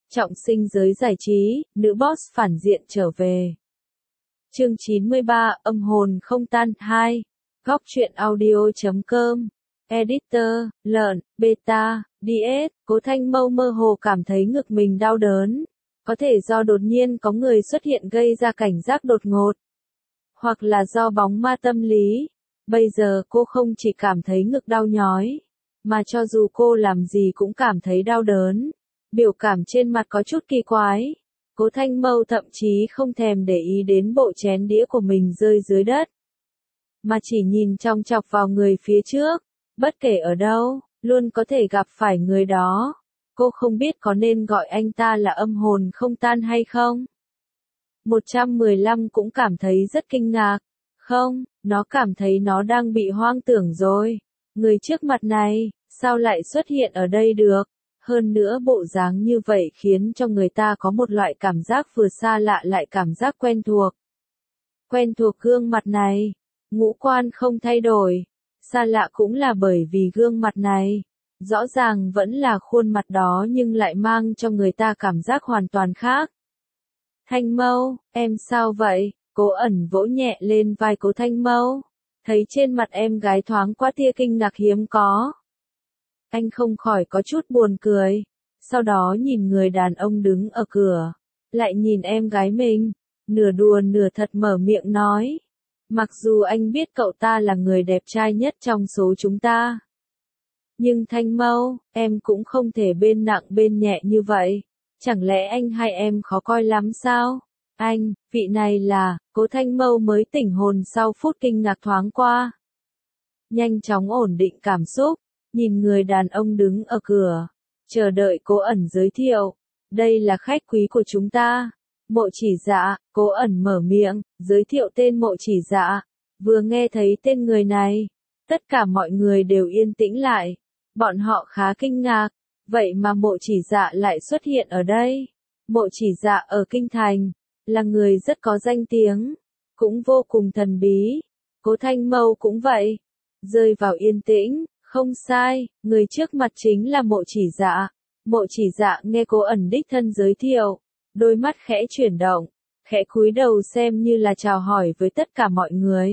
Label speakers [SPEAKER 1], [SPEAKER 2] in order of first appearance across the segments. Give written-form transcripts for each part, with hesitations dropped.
[SPEAKER 1] Trọng sinh giới giải trí, nữ boss phản diện trở về. Chương 93, âm hồn không tan 2. Góc truyện audio.com. Editor, lợn, beta, DS. Cố Thanh Mâu mơ hồ cảm thấy ngực mình đau đớn. Có thể do đột nhiên có người xuất hiện gây ra cảnh giác đột ngột. Hoặc là do bóng ma tâm lý. Bây giờ cô không chỉ cảm thấy ngực đau nhói. Mà cho dù cô làm gì cũng cảm thấy đau đớn. Biểu cảm trên mặt có chút kỳ quái. Cố Thanh Mâu thậm chí không thèm để ý đến bộ chén đĩa của mình rơi dưới đất. Mà chỉ nhìn chòng chọc vào người phía trước. Bất kể ở đâu, luôn có thể gặp phải người đó. Cô không biết có nên gọi anh ta là âm hồn không tan hay không? 115 cũng cảm thấy rất kinh ngạc. Không, nó cảm thấy nó đang bị hoang tưởng rồi. Người trước mặt này, sao lại xuất hiện ở đây được? Hơn nữa bộ dáng như vậy khiến cho người ta có một loại cảm giác vừa xa lạ lại cảm giác quen thuộc. Quen thuộc gương mặt này, ngũ quan không thay đổi. Xa lạ cũng là bởi vì gương mặt này, rõ ràng vẫn là khuôn mặt đó nhưng lại mang cho người ta cảm giác hoàn toàn khác. Thanh Mâu, em sao vậy? Cố Ẩn vỗ nhẹ lên vai Cố Thanh Mâu. Thấy trên mặt em gái thoáng qua tia kinh ngạc hiếm có. Anh không khỏi có chút buồn cười. Sau đó nhìn người đàn ông đứng ở cửa. Lại nhìn em gái mình. Nửa đùa nửa thật mở miệng nói. Mặc dù anh biết cậu ta là người đẹp trai nhất trong số chúng ta. Nhưng Thanh Mâu, em cũng không thể bên nặng bên nhẹ như vậy. Chẳng lẽ anh hay em khó coi lắm sao? Anh, vị này là, Cố Thanh Mâu mới tỉnh hồn sau phút kinh ngạc thoáng qua. Nhanh chóng ổn định cảm xúc, nhìn người đàn ông đứng ở cửa, chờ đợi Cố Ẩn giới thiệu. Đây là khách quý của chúng ta. Mộ Chỉ Dạ. Cố Ẩn mở miệng, giới thiệu tên Mộ Chỉ Dạ. Vừa nghe thấy tên người này, tất cả mọi người đều yên tĩnh lại. Bọn họ khá kinh ngạc, vậy mà Mộ Chỉ Dạ lại xuất hiện ở đây. Mộ Chỉ Dạ ở Kinh Thành, là người rất có danh tiếng, cũng vô cùng thần bí. Cố Thanh Mâu cũng vậy, rơi vào yên tĩnh, không sai, người trước mặt chính là Mộ Chỉ Dạ. Mộ Chỉ Dạ nghe Cố Ẩn đích thân giới thiệu, đôi mắt khẽ chuyển động, khẽ cúi đầu xem như là chào hỏi với tất cả mọi người.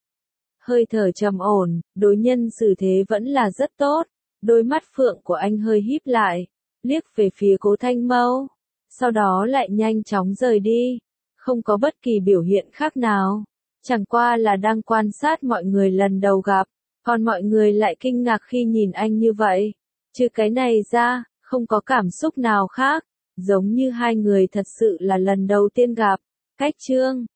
[SPEAKER 1] Hơi thở trầm ổn, đối nhân xử thế vẫn là rất tốt. Đôi mắt phượng của anh hơi híp lại, liếc về phía Cố Thanh Mâu, sau đó lại nhanh chóng rời đi, không có bất kỳ biểu hiện khác nào, chẳng qua là đang quan sát mọi người lần đầu gặp, còn mọi người lại kinh ngạc khi nhìn anh như vậy. Trừ cái này ra, không có cảm xúc nào khác, giống như hai người thật sự là lần đầu tiên gặp. Cách chương